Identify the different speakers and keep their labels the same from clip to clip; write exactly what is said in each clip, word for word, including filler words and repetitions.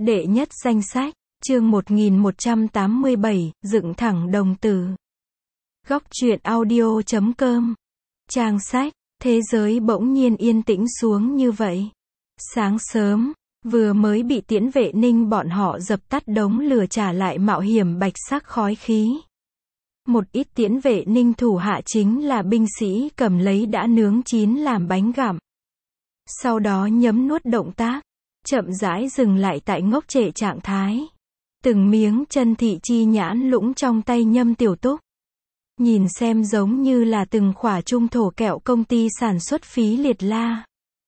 Speaker 1: Đệ nhất danh sách, chương một nghìn một trăm tám mươi bảy, dựng thẳng đồng tử. Góc truyện audio chấm com. Trang sách, thế giới bỗng nhiên yên tĩnh xuống như vậy. Sáng sớm, vừa mới bị Tiễn Vệ Ninh bọn họ dập tắt đống lửa trả lại mạo hiểm bạch sắc khói khí. Một ít Tiễn Vệ Ninh thủ hạ chính là binh sĩ cầm lấy đã nướng chín làm bánh gặm. Sau đó nhấm nuốt động tác, chậm rãi dừng lại tại ngốc trệ trạng thái. Từng miếng chân thị chi nhãn lũng trong tay Nhâm Tiểu Túc. Nhìn xem giống như là từng khỏa trung thổ kẹo công ty sản xuất phí liệt la.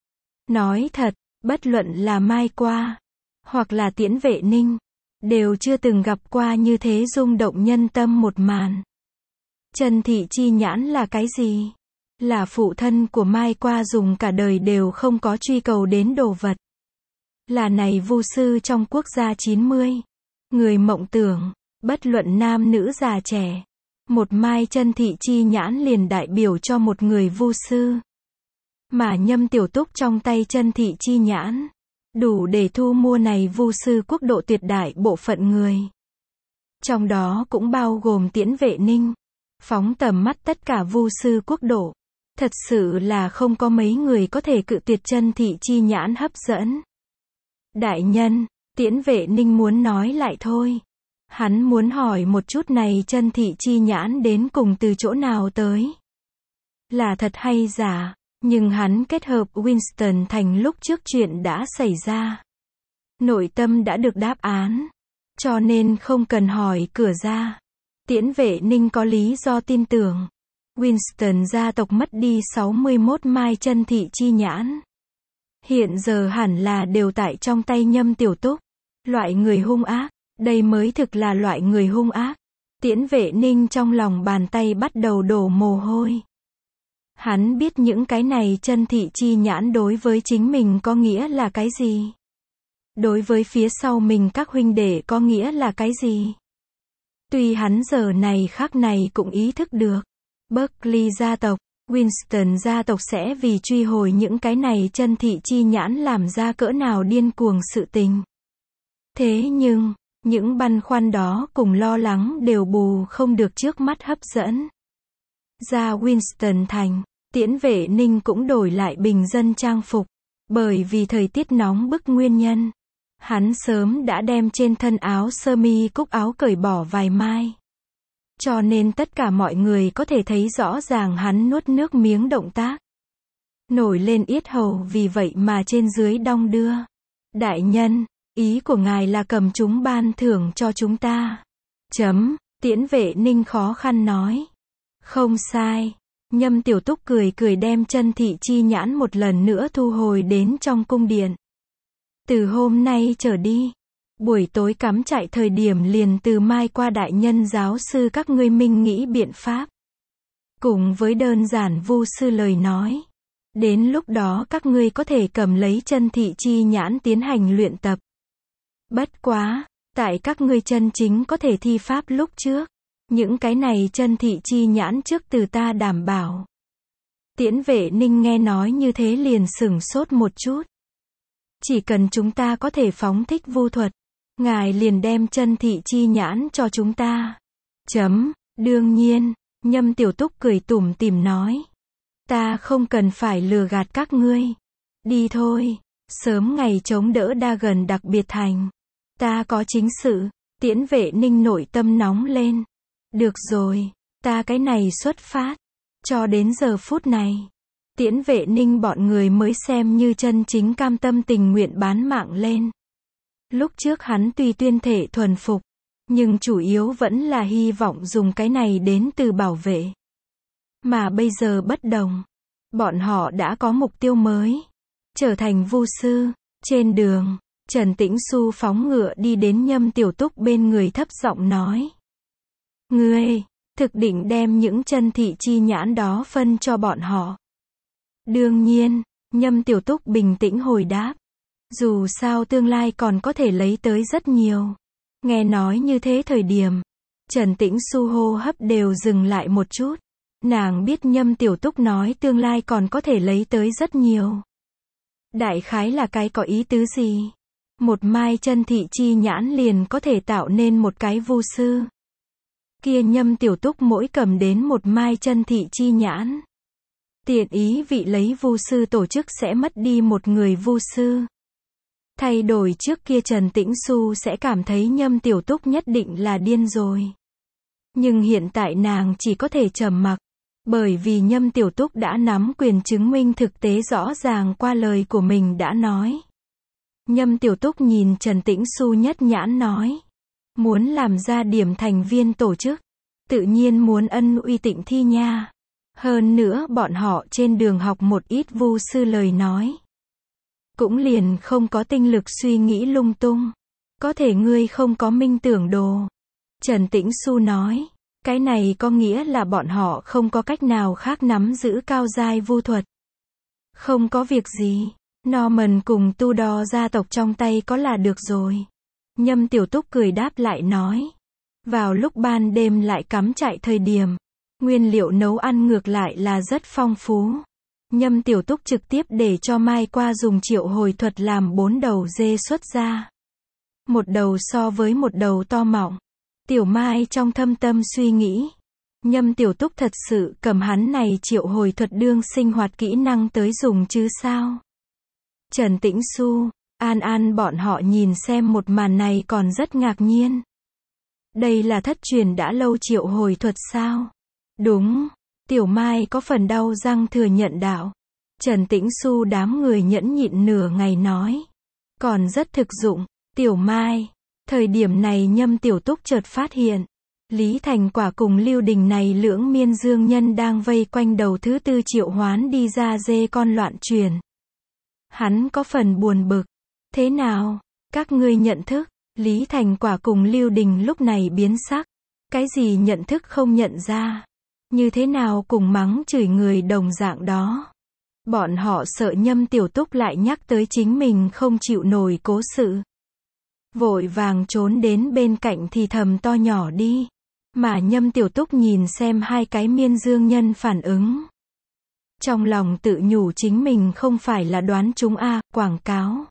Speaker 1: Nói thật, bất luận là Mai Qua, hoặc là Tiễn Vệ Ninh, đều chưa từng gặp qua như thế rung động nhân tâm một màn. Chân thị chi nhãn là cái gì? Là phụ thân của Mai Qua dùng cả đời đều không có truy cầu đến đồ vật. Là này vu sư trong quốc gia chín mươi. Người mộng tưởng, bất luận nam nữ già trẻ. Một mai chân thị chi nhãn liền đại biểu cho một người vu sư. Mà Nhâm Tiểu Túc trong tay chân thị chi nhãn, đủ để thu mua này vu sư quốc độ tuyệt đại bộ phận người. Trong đó cũng bao gồm Tiễn Vệ Ninh. Phóng tầm mắt tất cả vu sư quốc độ. Thật sự là không có mấy người có thể cự tuyệt chân thị chi nhãn hấp dẫn. Đại nhân, Tiễn Vệ Ninh muốn nói lại thôi. Hắn muốn hỏi một chút này chân thị chi nhãn đến cùng từ chỗ nào tới. Là thật hay giả, nhưng hắn kết hợp Winston thành lúc trước chuyện đã xảy ra. Nội tâm đã được đáp án. Cho nên không cần hỏi cửa ra. Tiễn Vệ Ninh có lý do tin tưởng. Winston gia tộc mất đi sáu mươi mốt mai chân thị chi nhãn. Hiện giờ hẳn là đều tại trong tay Nhâm Tiểu Túc. Loại người hung ác, đây mới thực là loại người hung ác. Tiễn Vệ Ninh trong lòng bàn tay bắt đầu đổ mồ hôi. Hắn biết những cái này chân thị chi nhãn đối với chính mình có nghĩa là cái gì. Đối với phía sau mình các huynh đệ có nghĩa là cái gì. Tuy hắn giờ này khắc này cũng ý thức được. Berkeley gia tộc, Winston gia tộc sẽ vì truy hồi những cái này chân thị chi nhãn làm ra cỡ nào điên cuồng sự tình. Thế nhưng, những băn khoăn đó cùng lo lắng đều bù không được trước mắt hấp dẫn. Ra Winston thành, Tiễn Vệ Ninh cũng đổi lại bình dân trang phục. Bởi vì thời tiết nóng bức nguyên nhân, hắn sớm đã đem trên thân áo sơ mi cúc áo cởi bỏ vài mai. Cho nên tất cả mọi người có thể thấy rõ ràng hắn nuốt nước miếng động tác. Nổi lên yết hầu vì vậy mà trên dưới đong đưa. Đại nhân, ý của ngài là cầm chúng ban thưởng cho chúng ta. Chấm, Tiễn Vệ Ninh khó khăn nói. Không sai. Nhâm Tiểu Túc cười cười đem chân thị chi nhãn một lần nữa thu hồi đến trong cung điện. Từ hôm nay trở đi, buổi tối cắm trại thời điểm liền từ Mai Qua đại nhân giáo sư các ngươi minh nghĩ biện pháp. Cùng với đơn giản vu sư lời nói. Đến lúc đó các ngươi có thể cầm lấy chân thị chi nhãn tiến hành luyện tập. Bất quá, tại các ngươi chân chính có thể thi pháp lúc trước. Những cái này chân thị chi nhãn trước từ ta đảm bảo. Tiễn Vệ Ninh nghe nói như thế liền sửng sốt một chút. Chỉ cần chúng ta có thể phóng thích vu thuật. Ngài liền đem chân thị chi nhãn cho chúng ta. Chấm, đương nhiên, Nhâm Tiểu Túc cười tủm tỉm nói. Ta không cần phải lừa gạt các ngươi. Đi thôi, sớm ngày chống đỡ đa gần đặc biệt thành. Ta có chính sự, Tiễn Vệ Ninh nội tâm nóng lên. Được rồi, ta cái này xuất phát. Cho đến giờ phút này, Tiễn Vệ Ninh bọn người mới xem như chân chính cam tâm tình nguyện bán mạng lên. Lúc trước hắn tuy tuyên thể thuần phục, nhưng chủ yếu vẫn là hy vọng dùng cái này đến từ bảo vệ. Mà bây giờ bất đồng. Bọn họ đã có mục tiêu mới. Trở thành vu sư. Trên đường, Trần Tĩnh Xu phóng ngựa đi đến Nhâm Tiểu Túc bên người thấp giọng nói. Ngươi, thực định đem những chân thị chi nhãn đó phân cho bọn họ. Đương nhiên, Nhâm Tiểu Túc bình tĩnh hồi đáp. Dù sao tương lai còn có thể lấy tới rất nhiều. Nghe nói như thế thời điểm, Trần Tĩnh Xu hô hấp đều dừng lại một chút. Nàng biết Nhâm Tiểu Túc nói tương lai còn có thể lấy tới rất nhiều. Đại khái là cái có ý tứ gì? Một mai chân thị chi nhãn liền có thể tạo nên một cái vu sư. Kia Nhâm Tiểu Túc mỗi cầm đến một mai chân thị chi nhãn. Tiện ý vị lấy vu sư tổ chức sẽ mất đi một người vu sư. Thay đổi trước kia Trần Tĩnh Xu sẽ cảm thấy Nhâm Tiểu Túc nhất định là điên rồi. Nhưng hiện tại nàng chỉ có thể trầm mặc. Bởi vì Nhâm Tiểu Túc đã nắm quyền chứng minh thực tế rõ ràng qua lời của mình đã nói. Nhâm Tiểu Túc nhìn Trần Tĩnh Xu nhất nhãn nói. Muốn làm ra điểm thành viên tổ chức. Tự nhiên muốn ân uy Tịnh Thi nha. Hơn nữa bọn họ trên đường học một ít vu sư lời nói. Cũng liền không có tinh lực suy nghĩ lung tung. Có thể ngươi không có minh tưởng đồ. Trần Tĩnh Xu nói. Cái này có nghĩa là bọn họ không có cách nào khác nắm giữ cao giai vu thuật. Không có việc gì. Norman cùng Tudor gia tộc trong tay có là được rồi. Nhâm Tiểu Túc cười đáp lại nói. Vào lúc ban đêm lại cắm trại thời điểm. Nguyên liệu nấu ăn ngược lại là rất phong phú. Nhâm Tiểu Túc trực tiếp để cho Mai qua dùng triệu hồi thuật làm bốn đầu dê xuất ra. Một đầu so với một đầu to mọng. Tiểu Mai trong thâm tâm suy nghĩ. Nhâm Tiểu Túc thật sự cầm hắn này triệu hồi thuật đương sinh hoạt kỹ năng tới dùng chứ sao? Trần Tĩnh Xu, An An bọn họ nhìn xem một màn này còn rất ngạc nhiên. Đây là thất truyền đã lâu triệu hồi thuật sao? Đúng, Tiểu Mai có phần đau răng thừa nhận đạo. Trần Tĩnh Xu đám người nhẫn nhịn nửa ngày nói. Còn rất thực dụng, Tiểu Mai. Thời điểm này Nhâm Tiểu Túc chợt phát hiện. Lý Thành Quả cùng Lưu Đình này lưỡng miên dương nhân đang vây quanh đầu thứ tư triệu hoán đi ra dê con loạn truyền. Hắn có phần buồn bực. Thế nào? Các ngươi nhận thức? Lý Thành Quả cùng Lưu Đình lúc này biến sắc. Cái gì nhận thức không nhận ra? Như thế nào cùng mắng chửi người đồng dạng đó? Bọn họ sợ Nhâm Tiểu Túc lại nhắc tới chính mình không chịu nổi cố sự. Vội vàng trốn đến bên cạnh thì thầm to nhỏ đi. Mà Nhâm Tiểu Túc nhìn xem hai cái miên dương nhân phản ứng. Trong lòng tự nhủ chính mình không phải là đoán chúng a, quảng cáo.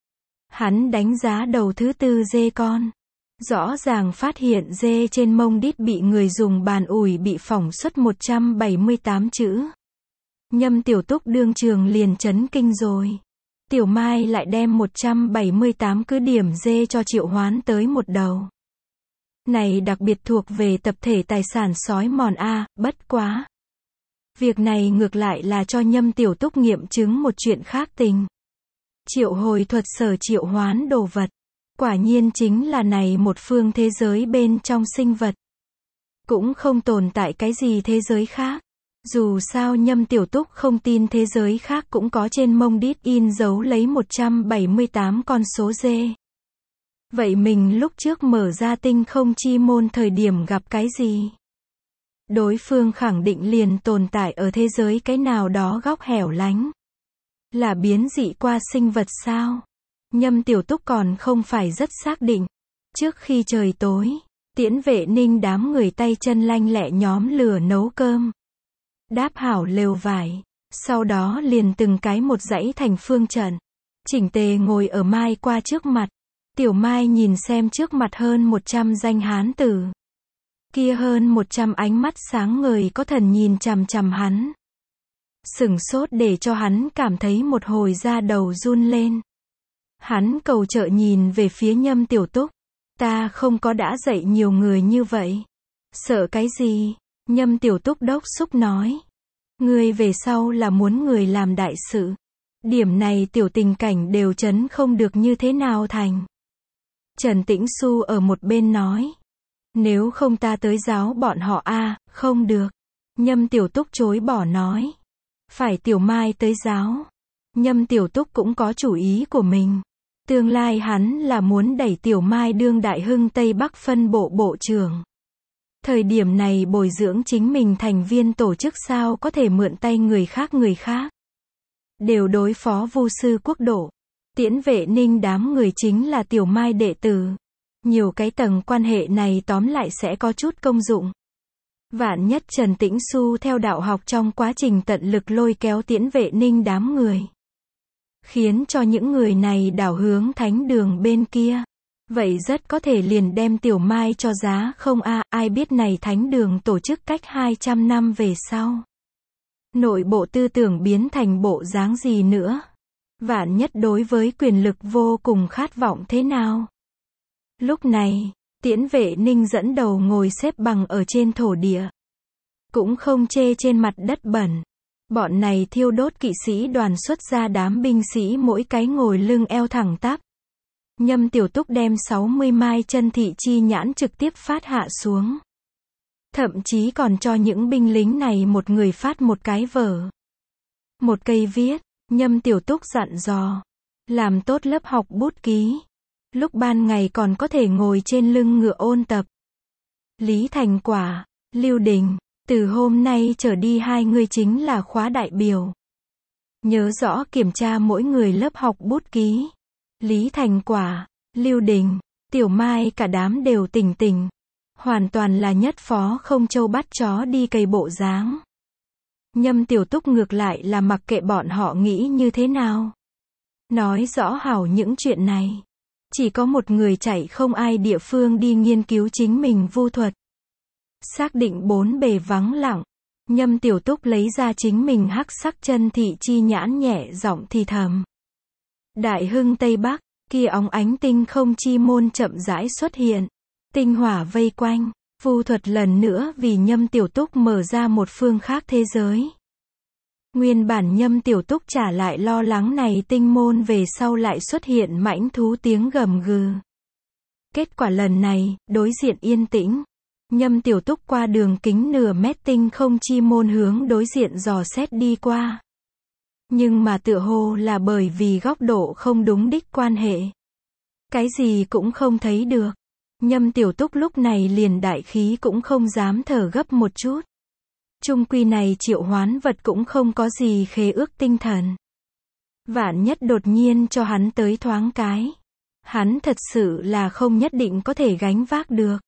Speaker 1: Hắn đánh giá đầu thứ tư dê con. Rõ ràng phát hiện dê trên mông đít bị người dùng bàn ủi bị phỏng suất một trăm bảy mươi tám chữ. Nhâm Tiểu Túc đương trường liền chấn kinh rồi. Tiểu Mai lại đem một trăm bảy mươi tám cứ điểm dê cho triệu hoán tới một đầu. Này đặc biệt thuộc về tập thể tài sản sói mòn a, bất quá. Việc này ngược lại là cho Nhâm Tiểu Túc nghiệm chứng một chuyện khác tình. Triệu hồi thuật sở triệu hoán đồ vật. Quả nhiên chính là này một phương thế giới bên trong sinh vật. Cũng không tồn tại cái gì thế giới khác. Dù sao Nhâm Tiểu Túc không tin thế giới khác cũng có trên mông đít in dấu lấy một trăm bảy mươi tám con số dê. Vậy mình lúc trước mở ra tinh không chi môn thời điểm gặp cái gì? Đối phương khẳng định liền tồn tại ở thế giới cái nào đó góc hẻo lánh. Là biến dị qua sinh vật sao? Nhâm Tiểu Túc còn không phải rất xác định. Trước khi trời tối, Tiễn Vệ Ninh đám người tay chân lanh lẹ nhóm lửa nấu cơm. Đáp hảo lều vải. Sau đó liền từng cái một dãy thành phương trận. Chỉnh tề ngồi ở Mai qua trước mặt. Tiểu Mai nhìn xem trước mặt hơn một trăm danh hán tử. Kia hơn một trăm ánh mắt sáng ngời có thần nhìn chằm chằm hắn. Sửng sốt để cho hắn cảm thấy một hồi da đầu run lên. Hắn cầu trợ nhìn về phía Nhâm Tiểu Túc. Ta không có đã dạy nhiều người như vậy. Sợ cái gì? Nhâm Tiểu Túc đốc xúc nói. Ngươi về sau là muốn người làm đại sự. Điểm này tiểu tình cảnh đều chấn không được như thế nào thành. Trần Tĩnh Xu ở một bên nói. Nếu không ta tới giáo bọn họ a, không được. Nhâm Tiểu Túc chối bỏ nói. Phải Tiểu Mai tới giáo. Nhâm Tiểu Túc cũng có chủ ý của mình. Tương lai hắn là muốn đẩy Tiểu Mai đương Đại Hưng Tây Bắc phân bộ bộ trưởng. Thời điểm này bồi dưỡng chính mình thành viên tổ chức sao có thể mượn tay người khác người khác. Đều đối phó vu sư quốc độ. Tiễn Vệ Ninh đám người chính là Tiểu Mai đệ tử. Nhiều cái tầng quan hệ này tóm lại sẽ có chút công dụng. Vạn nhất Trần Tĩnh Xu theo đạo học trong quá trình tận lực lôi kéo Tiễn Vệ Ninh đám người. khiến cho những người này đảo hướng thánh đường bên kia. Vậy rất có thể liền đem Tiểu Mai cho giá không a, ai biết này thánh đường tổ chức cách hai trăm năm về sau. Nội bộ tư tưởng biến thành bộ dáng gì nữa? Vạn nhất đối với quyền lực vô cùng khát vọng thế nào? Lúc này, Tiễn Vệ Ninh dẫn đầu ngồi xếp bằng ở trên thổ địa. Cũng không chê trên mặt đất bẩn. Bọn này thiêu đốt kỵ sĩ đoàn xuất ra đám binh sĩ mỗi cái ngồi lưng eo thẳng tắp. Nhâm Tiểu Túc đem sáu mươi mai chân thị chi nhãn trực tiếp phát hạ xuống. Thậm chí còn cho những binh lính này một người phát một cái vở. Một cây viết, Nhâm Tiểu Túc dặn dò. Làm tốt lớp học bút ký. Lúc ban ngày còn có thể ngồi trên lưng ngựa ôn tập. Lý Thành Quả, Lưu Đình, từ hôm nay trở đi hai người chính là khóa đại biểu. Nhớ rõ kiểm tra mỗi người lớp học bút ký. Lý Thành Quả, Lưu Đình, Tiểu Mai cả đám đều tỉnh tỉnh. Hoàn toàn là nhất phó không châu bắt chó đi cày bộ dáng. Nhâm Tiểu Túc ngược lại là mặc kệ bọn họ nghĩ như thế nào. Nói rõ hảo những chuyện này. Chỉ có một người chạy không ai địa phương đi nghiên cứu chính mình vu thuật. Xác định bốn bề vắng lặng. Nhâm Tiểu Túc lấy ra chính mình hắc sắc chân thị chi nhãn nhẹ giọng thì thầm. Đại hưng Tây Bắc, kia óng ánh tinh không chi môn chậm rãi xuất hiện. Tinh hỏa vây quanh, vu thuật lần nữa vì Nhâm Tiểu Túc mở ra một phương khác thế giới. Nguyên bản Nhâm Tiểu Túc trả lại lo lắng này tinh môn về sau lại xuất hiện mãnh thú tiếng gầm gừ. Kết quả lần này, đối diện yên tĩnh. Nhâm Tiểu Túc qua đường kính nửa mét tinh không chi môn hướng đối diện dò xét đi qua. Nhưng mà tựa hồ là bởi vì góc độ không đúng đích quan hệ. Cái gì cũng không thấy được. Nhâm Tiểu Túc lúc này liền đại khí cũng không dám thở gấp một chút. Chung quy này triệu hoán vật cũng không có gì khế ước tinh thần. Vạn nhất đột nhiên cho hắn tới thoáng cái. Hắn thật sự là không nhất định có thể gánh vác được.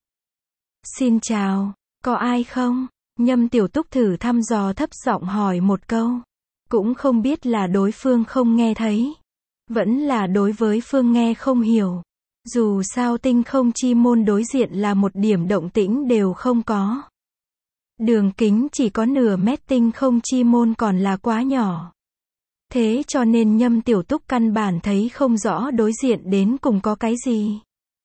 Speaker 1: Xin chào, có ai không? Nhâm Tiểu Túc thử thăm dò thấp giọng hỏi một câu. Cũng không biết là đối phương không nghe thấy. Vẫn là đối với phương nghe không hiểu. Dù sao tinh không chi môn đối diện là một điểm động tĩnh đều không có. Đường kính chỉ có nửa mét tinh không chi môn còn là quá nhỏ. Thế cho nên Nhâm Tiểu Túc căn bản thấy không rõ đối diện đến cùng có cái gì.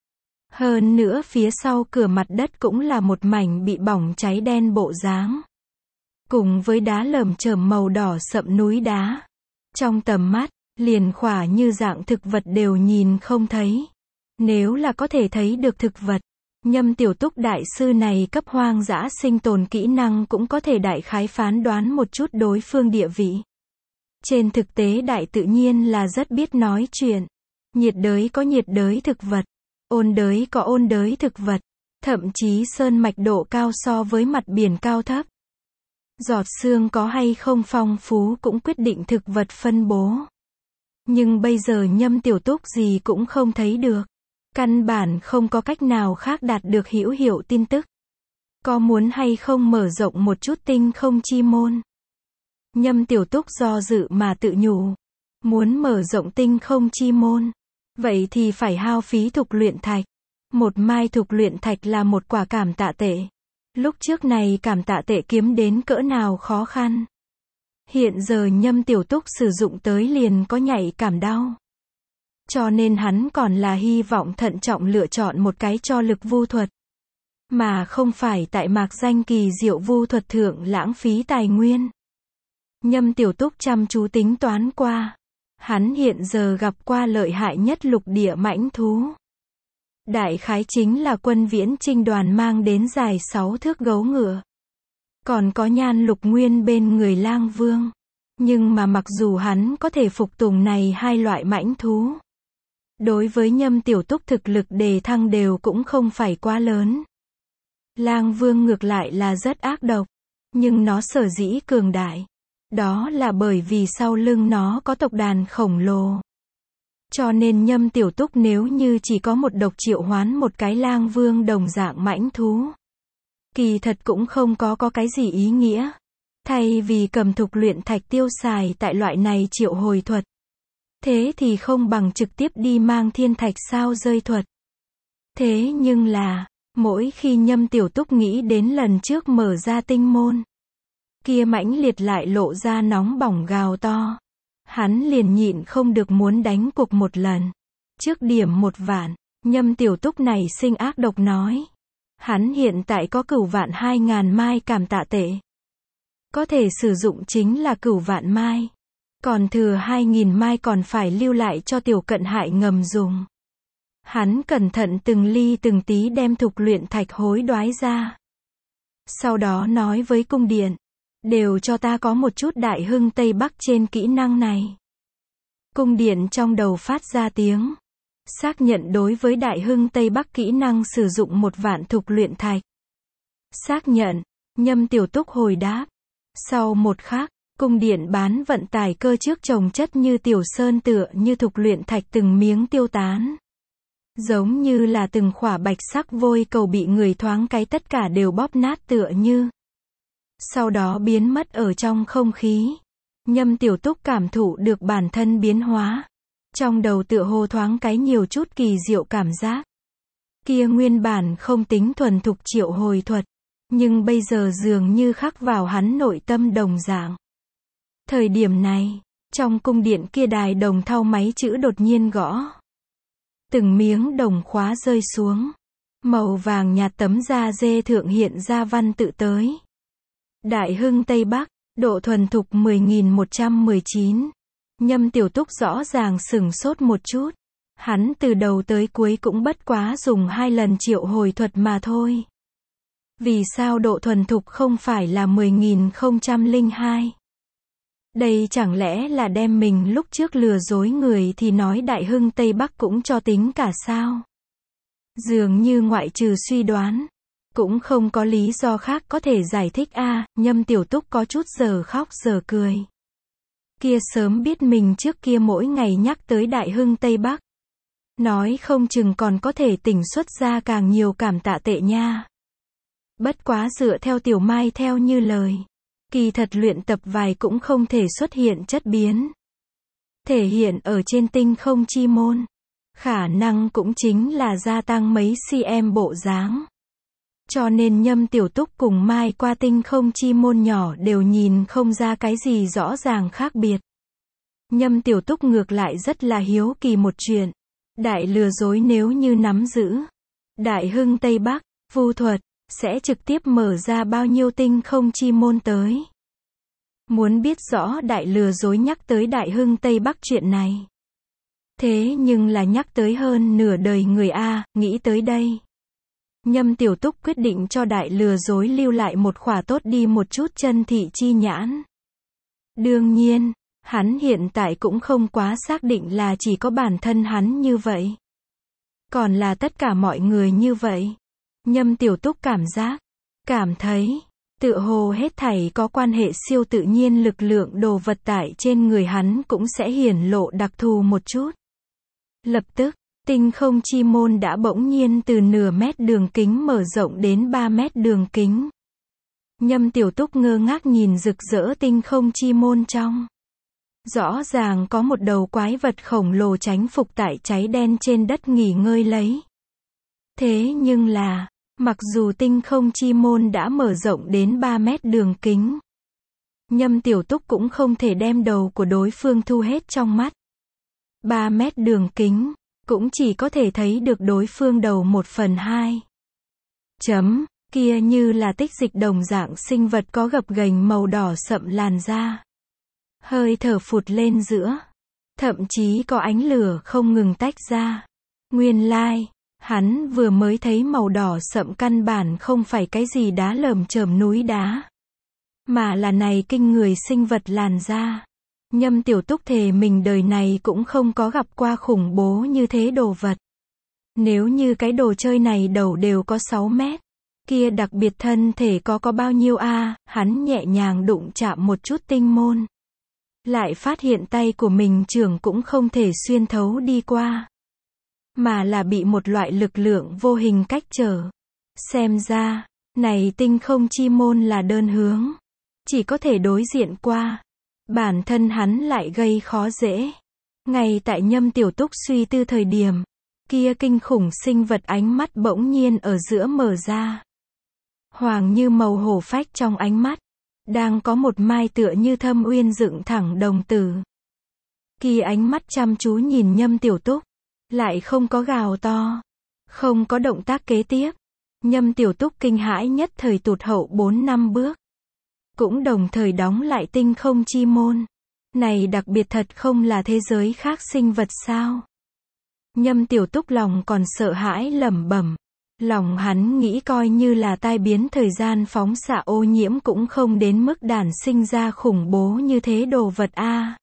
Speaker 1: Hơn nữa phía sau cửa mặt đất cũng là một mảnh bị bỏng cháy đen bộ dáng. Cùng với đá lởm chởm màu đỏ sậm núi đá. Trong tầm mắt, liền khỏa như dạng thực vật đều nhìn không thấy. Nếu là có thể thấy được thực vật, Nhâm Tiểu Túc đại sư này cấp hoang dã sinh tồn kỹ năng cũng có thể đại khái phán đoán một chút đối phương địa vị. Trên thực tế đại tự nhiên là rất biết nói chuyện. Nhiệt đới có nhiệt đới thực vật, ôn đới có ôn đới thực vật, thậm chí sơn mạch độ cao so với mặt biển cao thấp. Giọt sương có hay không phong phú cũng quyết định thực vật phân bố. Nhưng bây giờ Nhâm Tiểu Túc gì cũng không thấy được. Căn bản không có cách nào khác đạt được hữu hiệu tin tức. Có muốn hay không mở rộng một chút tinh không chi môn? Nhâm Tiểu Túc do dự mà tự nhủ. Muốn mở rộng tinh không chi môn. Vậy thì phải hao phí thục luyện thạch. Một mai thục luyện thạch là một quả cảm tạ tệ. Lúc trước này cảm tạ tệ kiếm đến cỡ nào khó khăn. Hiện giờ Nhâm Tiểu Túc sử dụng tới liền có nhạy cảm đau. Cho nên hắn còn là hy vọng thận trọng lựa chọn một cái cho lực vu thuật. Mà không phải tại mạc danh kỳ diệu vu thuật thượng lãng phí tài nguyên. Nhâm Tiểu Túc chăm chú tính toán qua. Hắn hiện giờ gặp qua lợi hại nhất lục địa mãnh thú. Đại khái chính là quân viễn trinh đoàn mang đến dài sáu thước gấu ngựa. Còn có nhan lục nguyên bên người lang vương. Nhưng mà mặc dù hắn có thể phục tùng này hai loại mãnh thú. Đối với Nhâm Tiểu Túc thực lực đề thăng đều cũng không phải quá lớn. Lang vương ngược lại là rất ác độc. Nhưng nó sở dĩ cường đại. Đó là bởi vì sau lưng nó có tộc đàn khổng lồ. Cho nên Nhâm Tiểu Túc nếu như chỉ có một độc triệu hoán một cái lang vương đồng dạng mãnh thú. Kỳ thật cũng không có có cái gì ý nghĩa. Thay vì cầm thục luyện thạch tiêu xài tại loại này triệu hồi thuật. Thế thì không bằng trực tiếp đi mang thiên thạch sao rơi thuật. Thế nhưng là, mỗi khi Nhâm Tiểu Túc nghĩ đến lần trước mở ra tinh môn, kia mãnh liệt lại lộ ra nóng bỏng gào to. Hắn liền nhịn không được muốn đánh cuộc một lần. Trước điểm một vạn, Nhâm Tiểu Túc này sinh ác độc nói. Hắn hiện tại có cửu vạn hai ngàn mai cảm tạ tệ. Có thể sử dụng chính là cửu vạn mai. Còn thừa hai nghìn mai còn phải lưu lại cho Tiểu Cận Hại ngầm dùng. Hắn cẩn thận từng ly từng tí đem thục luyện thạch hối đoái ra. Sau đó nói với cung điện, đều cho ta có một chút Đại Hưng Tây Bắc trên kỹ năng này. Cung điện trong đầu phát ra tiếng. Xác nhận đối với Đại Hưng Tây Bắc kỹ năng sử dụng một vạn thục luyện thạch. Xác nhận, Nhâm Tiểu Túc hồi đáp. Sau một khắc, cung điện bán vận tải cơ trước chồng chất như tiểu sơn tựa như thục luyện thạch từng miếng tiêu tán. Giống như là từng khỏa bạch sắc vôi cầu bị người thoáng cái tất cả đều bóp nát tựa như. Sau đó biến mất ở trong không khí. Nhâm Tiểu Túc cảm thụ được bản thân biến hóa. Trong đầu tựa hồ thoáng cái nhiều chút kỳ diệu cảm giác. Kia nguyên bản không tính thuần thục triệu hồi thuật. Nhưng bây giờ dường như khắc vào hắn nội tâm đồng dạng. Thời điểm này, trong cung điện kia đài đồng thau máy chữ đột nhiên gõ. Từng miếng đồng khóa rơi xuống. Màu vàng nhạt tấm da dê thượng hiện ra văn tự tới. Đại Hưng Tây Bắc, độ thuần thục mười nghìn một trăm mười chín. Nhâm Tiểu Túc rõ ràng sửng sốt một chút. Hắn từ đầu tới cuối cũng bất quá dùng hai lần triệu hồi thuật mà thôi. Vì sao độ thuần thục không phải là mười nghìn không trăm lẻ hai? Đây chẳng lẽ là đem mình lúc trước lừa dối người thì nói Đại Hưng Tây Bắc cũng cho tính cả sao? Dường như ngoại trừ suy đoán, cũng không có lý do khác có thể giải thích a. À, Nhâm Tiểu Túc có chút giờ khóc giờ cười. Kia sớm biết mình trước kia mỗi ngày nhắc tới Đại Hưng Tây Bắc. Nói không chừng còn có thể tỉnh xuất ra càng nhiều cảm tạ tệ nha. Bất quá dựa theo Tiểu Mai theo như lời. Kỳ thật luyện tập vài cũng không thể xuất hiện chất biến. Thể hiện ở trên tinh không chi môn. Khả năng cũng chính là gia tăng mấy cm bộ dáng. Cho nên Nhâm Tiểu Túc cùng Mai qua tinh không chi môn nhỏ đều nhìn không ra cái gì rõ ràng khác biệt. Nhâm Tiểu Túc ngược lại rất là hiếu kỳ một chuyện. Đại lừa dối nếu như nắm giữ Đại Hưng Tây Bắc, vu thuật, sẽ trực tiếp mở ra bao nhiêu tinh không chi môn tới. Muốn biết rõ đại lừa dối nhắc tới Đại Hưng Tây Bắc chuyện này. Thế nhưng là nhắc tới hơn nửa đời người A, nghĩ tới đây. Nhâm Tiểu Túc quyết định cho đại lừa dối lưu lại một khỏa tốt đi một chút chân thị chi nhãn. Đương nhiên, hắn hiện tại cũng không quá xác định là chỉ có bản thân hắn như vậy. Còn là tất cả mọi người như vậy. Nhâm Tiểu Túc cảm giác, cảm thấy, tựa hồ hết thảy có quan hệ siêu tự nhiên lực lượng đồ vật tại trên người hắn cũng sẽ hiển lộ đặc thù một chút. Lập tức, tinh không chi môn đã bỗng nhiên từ nửa mét đường kính mở rộng đến ba mét đường kính. Nhâm Tiểu Túc ngơ ngác nhìn rực rỡ tinh không chi môn trong. Rõ ràng có một đầu quái vật khổng lồ tránh phục tại cháy đen trên đất nghỉ ngơi lấy. Thế nhưng là, mặc dù tinh không chi môn đã mở rộng đến ba mét đường kính, Nhâm Tiểu Túc cũng không thể đem đầu của đối phương thu hết trong mắt. ba mét đường kính, cũng chỉ có thể thấy được đối phương đầu một phần hai. Chấm, kia như là tích dịch đồng dạng sinh vật có gập ghềnh màu đỏ sậm làn da. Hơi thở phụt lên giữa. Thậm chí có ánh lửa không ngừng tách ra. Nguyên lai, like, hắn vừa mới thấy màu đỏ sậm căn bản không phải cái gì đá lởm chởm núi đá. Mà là này kinh người sinh vật làn da. Nhâm Tiểu Túc thề mình đời này cũng không có gặp qua khủng bố như thế đồ vật. Nếu như cái đồ chơi này đầu đều có sáu mét, kia đặc biệt thân thể có có bao nhiêu a? À, hắn nhẹ nhàng đụng chạm một chút tinh môn. Lại phát hiện tay của mình trưởng cũng không thể xuyên thấu đi qua. Mà là bị một loại lực lượng vô hình cách trở. Xem ra, này tinh không chi môn là đơn hướng. Chỉ có thể đối diện qua. Bản thân hắn lại gây khó dễ. Ngay tại Nhâm Tiểu Túc suy tư thời điểm, kia kinh khủng sinh vật ánh mắt bỗng nhiên ở giữa mở ra. Hoàng như màu hổ phách trong ánh mắt, đang có một mai tựa như thâm uyên dựng thẳng đồng tử. Kia ánh mắt chăm chú nhìn Nhâm Tiểu Túc, lại không có gào to, không có động tác kế tiếp. Nhâm Tiểu Túc kinh hãi nhất thời tụt hậu bốn năm bước, cũng đồng thời đóng lại tinh không chi môn. Này đặc biệt thật không là thế giới khác sinh vật sao? Nhâm Tiểu Túc lòng còn sợ hãi lẩm bẩm. Lòng hắn nghĩ coi như là tai biến thời gian phóng xạ ô nhiễm cũng không đến mức đản sinh ra khủng bố như thế đồ vật a.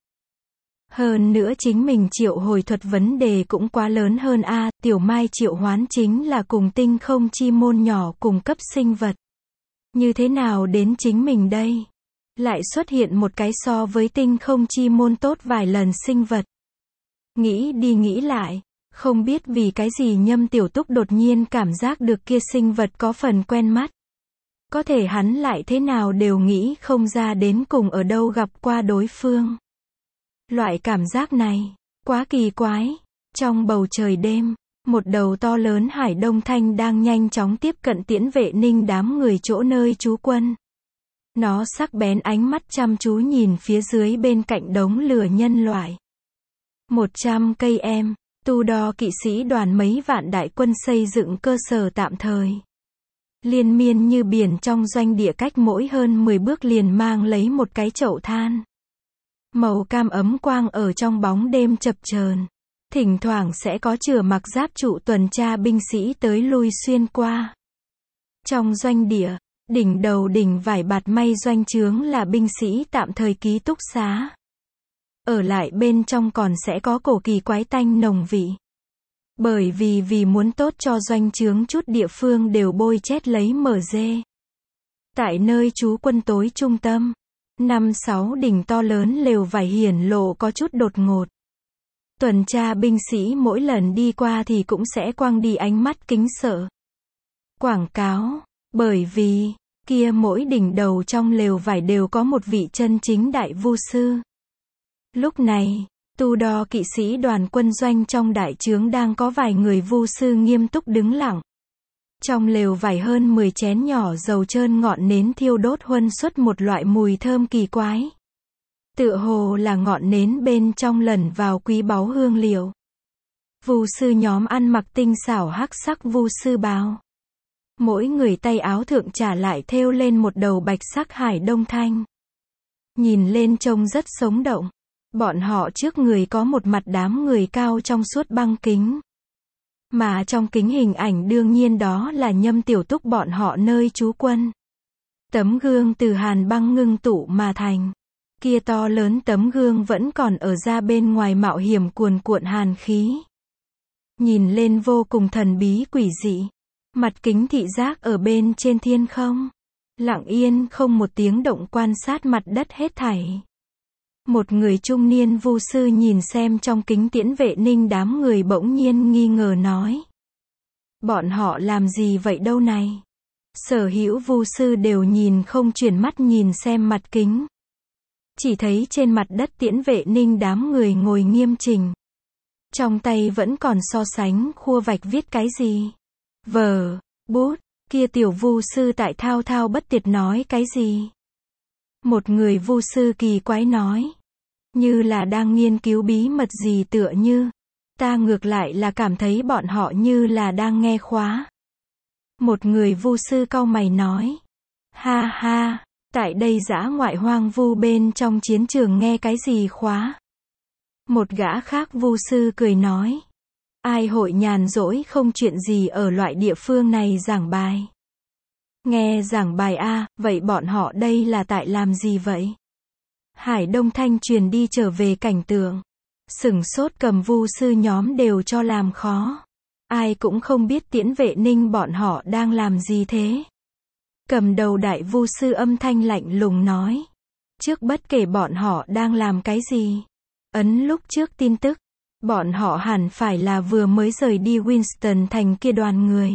Speaker 1: Hơn nữa chính mình triệu hồi thuật vấn đề cũng quá lớn hơn a, Tiểu Mai triệu hoán chính là cùng tinh không chi môn nhỏ cùng cấp sinh vật. Như thế nào đến chính mình đây? Lại xuất hiện một cái so với tinh không chi môn tốt vài lần sinh vật. Nghĩ đi nghĩ lại, không biết vì cái gì Nhâm Tiểu Túc đột nhiên cảm giác được kia sinh vật có phần quen mắt. Có thể hắn lại thế nào đều nghĩ không ra đến cùng ở đâu gặp qua đối phương. Loại cảm giác này, quá kỳ quái. Trong bầu trời đêm, một đầu to lớn hải đông thanh đang nhanh chóng tiếp cận Tiễn Vệ Ninh đám người chỗ nơi trú quân. Nó sắc bén ánh mắt chăm chú nhìn phía dưới bên cạnh đống lửa nhân loại. Một trăm cây em, tu đo kỵ sĩ đoàn mấy vạn đại quân xây dựng cơ sở tạm thời. Liên miên như biển trong doanh địa cách mỗi hơn mười bước liền mang lấy một cái chậu than. Màu cam ấm quang ở trong bóng đêm chập chờn. Thỉnh thoảng sẽ có chửa mặc giáp trụ tuần tra binh sĩ tới lui xuyên qua. Trong doanh địa, đỉnh đầu đỉnh vải bạt may doanh trướng là binh sĩ tạm thời ký túc xá. Ở lại bên trong còn sẽ có cổ kỳ quái tanh nồng vị. Bởi vì vì muốn tốt cho doanh trướng chút địa phương đều bôi chét lấy mở dê. Tại nơi trú quân tối trung tâm, năm sáu đỉnh to lớn lều vải hiển lộ có chút đột ngột. Tuần tra binh sĩ mỗi lần đi qua thì cũng sẽ quăng đi ánh mắt kính sợ. Quảng cáo, bởi vì, kia mỗi đỉnh đầu trong lều vải đều có một vị chân chính đại vu sư. Lúc này, tu đo kỵ sĩ đoàn quân doanh trong đại trướng đang có vài người vu sư nghiêm túc đứng lặng. Trong lều vải hơn mười chén nhỏ dầu trơn ngọn nến thiêu đốt huân xuất một loại mùi thơm kỳ quái. Tựa hồ là ngọn nến bên trong lẩn vào quý báu hương liệu. Vu sư nhóm ăn mặc tinh xảo hắc sắc vu sư bào. Mỗi người tay áo thượng trả lại thêu lên một đầu bạch sắc hải đông thanh. Nhìn lên trông rất sống động. Bọn họ trước người có một mặt đám người cao trong suốt băng kính. Mà trong kính hình ảnh đương nhiên đó là Nhâm Tiểu Túc bọn họ nơi trú quân. Tấm gương từ hàn băng ngưng tụ mà thành. Kia to lớn tấm gương vẫn còn ở ra bên ngoài mạo hiểm cuồn cuộn hàn khí. Nhìn lên vô cùng thần bí quỷ dị. Mặt kính thị giác ở bên trên thiên không. Lặng yên không một tiếng động quan sát mặt đất hết thảy. Một người trung niên vu sư nhìn xem trong kính Tiễn Vệ Ninh đám người bỗng nhiên nghi ngờ nói. Bọn họ làm gì vậy đâu này? Sở hữu vu sư đều nhìn không chuyển mắt nhìn xem mặt kính. Chỉ thấy trên mặt đất Tiễn Vệ Ninh đám người ngồi nghiêm chỉnh. Trong tay vẫn còn so sánh khua vạch viết cái gì? Vờ, bút, kia tiểu vu sư tại thao thao bất tuyệt nói cái gì? Một người vu sư kỳ quái nói. Như là đang nghiên cứu bí mật gì tựa như. Ta ngược lại là cảm thấy bọn họ như là đang nghe khóa. Một người vu sư cau mày nói. Ha ha, tại đây dã ngoại hoang vu bên trong chiến trường nghe cái gì khóa? Một gã khác vu sư cười nói. Ai hội nhàn rỗi không chuyện gì ở loại địa phương này giảng bài? Nghe giảng bài a, vậy bọn họ đây là tại làm gì vậy? Hải Đông Thanh truyền đi trở về cảnh tượng. Sửng sốt cầm vu sư nhóm đều cho làm khó. Ai cũng không biết Tiễn Vệ Ninh bọn họ đang làm gì thế. Cầm đầu đại vu sư âm thanh lạnh lùng nói. Trước bất kể bọn họ đang làm cái gì. Ấn lúc trước tin tức. Bọn họ hẳn phải là vừa mới rời đi Winston thành kia đoàn người.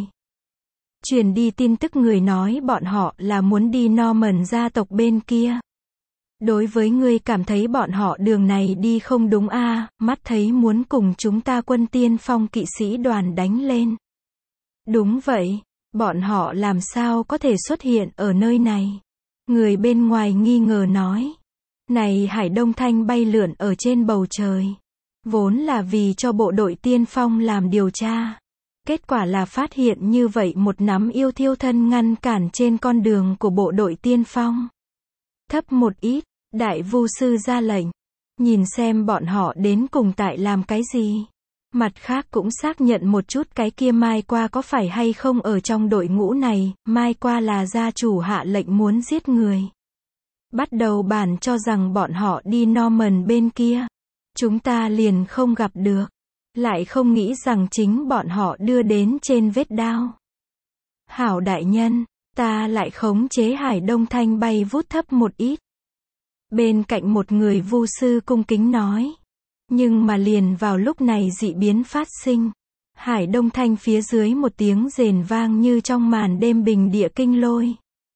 Speaker 1: Truyền đi tin tức người nói bọn họ là muốn đi Norman gia tộc bên kia. Đối với ngươi cảm thấy bọn họ đường này đi không đúng a, mắt thấy muốn cùng chúng ta quân tiên phong kỵ sĩ đoàn đánh lên. Đúng vậy, bọn họ làm sao có thể xuất hiện ở nơi này? Người bên ngoài nghi ngờ nói. Này Hải Đông Thanh bay lượn ở trên bầu trời. Vốn là vì cho bộ đội tiên phong làm điều tra. Kết quả là phát hiện như vậy một nắm yêu thiêu thân ngăn cản trên con đường của bộ đội tiên phong. Thấp một ít, đại vu sư ra lệnh. Nhìn xem bọn họ đến cùng tại làm cái gì. Mặt khác cũng xác nhận một chút cái kia Mai Qua có phải hay không ở trong đội ngũ này. Mai Qua là gia chủ hạ lệnh muốn giết người. Bắt đầu bản cho rằng bọn họ đi Norman bên kia. Chúng ta liền không gặp được. Lại không nghĩ rằng chính bọn họ đưa đến trên vết đao. Hảo đại nhân, ta lại khống chế Hải Đông Thanh bay vút thấp một ít. Bên cạnh một người vu sư cung kính nói. Nhưng mà liền vào lúc này dị biến phát sinh. Hải Đông Thanh phía dưới một tiếng rền vang như trong màn đêm bình địa kinh lôi.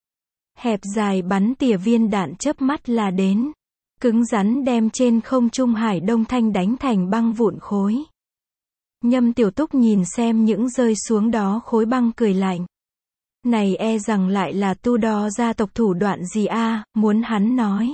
Speaker 1: Hẹp dài bắn tỉa viên đạn chớp mắt là đến. Cứng rắn đem trên không trung Hải Đông Thanh đánh thành băng vụn khối. Nhâm Tiểu Túc nhìn xem những rơi xuống đó khối băng cười lạnh. Này e rằng lại là Tu Đo gia tộc thủ đoạn gì a, muốn hắn nói.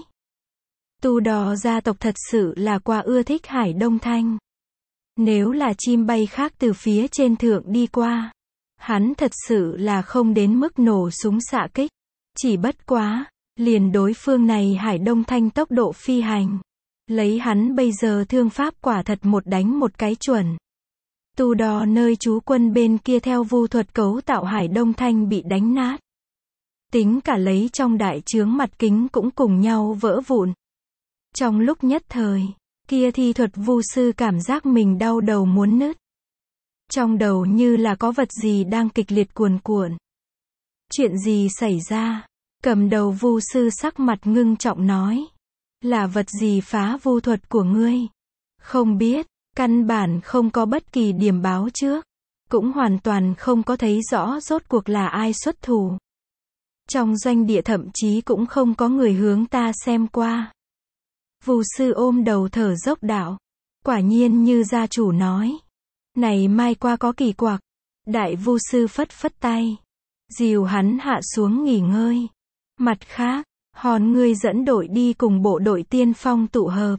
Speaker 1: Tu Đo gia tộc thật sự là quá ưa thích Hải Đông Thanh. Nếu là chim bay khác từ phía trên thượng đi qua, hắn thật sự là không đến mức nổ súng xạ kích. Chỉ bất quá, liền đối phương này Hải Đông Thanh tốc độ phi hành. Lấy hắn bây giờ thương pháp quả thật một đánh một cái chuẩn. Tu Đo nơi trú quân bên kia theo vu thuật cấu tạo Hải Đông Thanh bị đánh nát. Tính cả lấy trong đại trướng mặt kính cũng cùng nhau vỡ vụn. Trong lúc nhất thời, kia thi thuật vu sư cảm giác mình đau đầu muốn nứt. Trong đầu như là có vật gì đang kịch liệt cuồn cuộn. Chuyện gì xảy ra? Cầm đầu vu sư sắc mặt ngưng trọng nói. Là vật gì phá vu thuật của ngươi? Không biết, căn bản không có bất kỳ điểm báo trước. Cũng hoàn toàn không có thấy rõ rốt cuộc là ai xuất thủ. Trong doanh địa thậm chí cũng không có người hướng ta xem qua. Vu sư ôm đầu thở dốc đạo. Quả nhiên như gia chủ nói. Này Mai Qua có kỳ quặc. Đại vu sư phất phất tay. Dìu hắn hạ xuống nghỉ ngơi. Mặt khác, hòn ngươi dẫn đội đi cùng bộ đội tiên phong tụ hợp.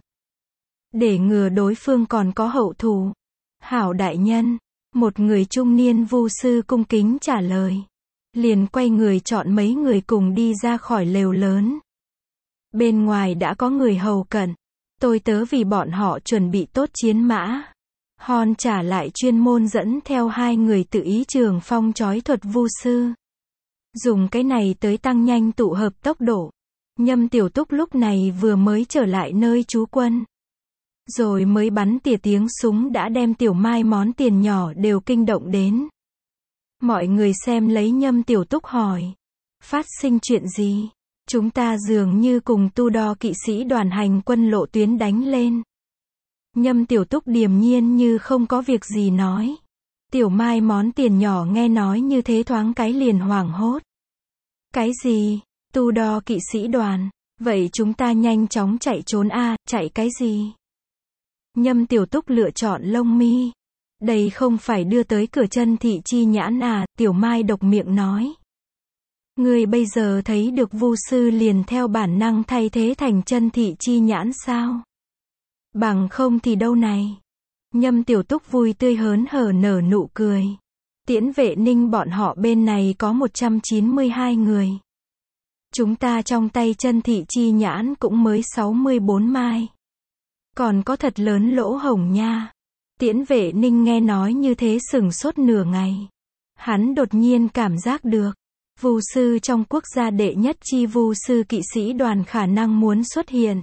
Speaker 1: Để ngừa đối phương còn có hậu thù. Hảo đại nhân, một người trung niên vu sư cung kính trả lời. Liền quay người chọn mấy người cùng đi ra khỏi lều lớn. Bên ngoài đã có người hầu cận. Tôi tớ vì bọn họ chuẩn bị tốt chiến mã. Hòn trả lại chuyên môn dẫn theo hai người tự ý trường phong chói thuật vu sư. Dùng cái này tới tăng nhanh tụ hợp tốc độ. Nhâm Tiểu Túc lúc này vừa mới trở lại nơi trú quân. Rồi mới bắn tỉa tiếng súng đã đem Tiểu Mai món tiền nhỏ đều kinh động đến. Mọi người xem lấy Nhâm Tiểu Túc hỏi. Phát sinh chuyện gì? Chúng ta dường như cùng Tu Đo kỵ sĩ đoàn hành quân lộ tuyến đánh lên. Nhâm Tiểu Túc điềm nhiên như không có việc gì nói. Tiểu Mai món tiền nhỏ nghe nói như thế thoáng cái liền hoảng hốt. Cái gì? Tu Đo kỵ sĩ đoàn? Vậy chúng ta nhanh chóng chạy trốn a, à, chạy cái gì? Nhâm Tiểu Túc lựa chọn lông mi. Đây không phải đưa tới cửa chân thị chi nhãn à, Tiểu Mai độc miệng nói. Người bây giờ thấy được vu sư liền theo bản năng thay thế thành chân thị chi nhãn sao? Bằng không thì đâu này. Nhâm Tiểu Túc vui tươi hớn hở nở nụ cười. Tiễn Vệ Ninh bọn họ bên này có một trăm chín mươi hai người. Chúng ta trong tay chân thị chi nhãn cũng mới sáu mươi bốn mai. Còn có thật lớn lỗ hổng nha. Tiễn Vệ Ninh nghe nói như thế sửng sốt nửa ngày. Hắn đột nhiên cảm giác được. Vu sư trong quốc gia đệ nhất chi vu sư kỵ sĩ đoàn khả năng muốn xuất hiện.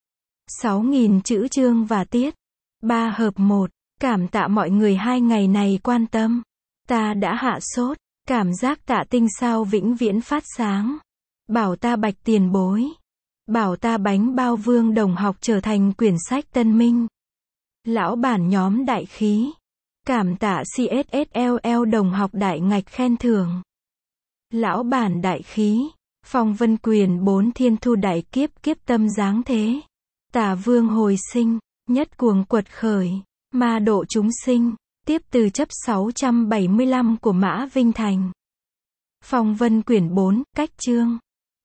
Speaker 1: sáu nghìn chữ chương và tiết. ba hợp một. Cảm tạ mọi người hai ngày này quan tâm. Ta đã hạ sốt. Cảm giác tạ tinh sao vĩnh viễn phát sáng. Bảo ta bạch tiền bối. Bảo ta bánh bao vương đồng học trở thành quyển sách tân minh. Lão bản nhóm đại khí. Cảm tạ xê ét ét lờ đồng học đại ngạch khen thưởng. Lão bản đại khí. Phong vân quyền bốn thiên thu đại kiếp kiếp tâm giáng thế. Tả vương hồi sinh, nhất cuồng quật khởi, ma độ chúng sinh, tiếp từ chấp sáu trăm bảy mươi lăm của Mã Vinh Thành. Phong vân quyển bốn, cách chương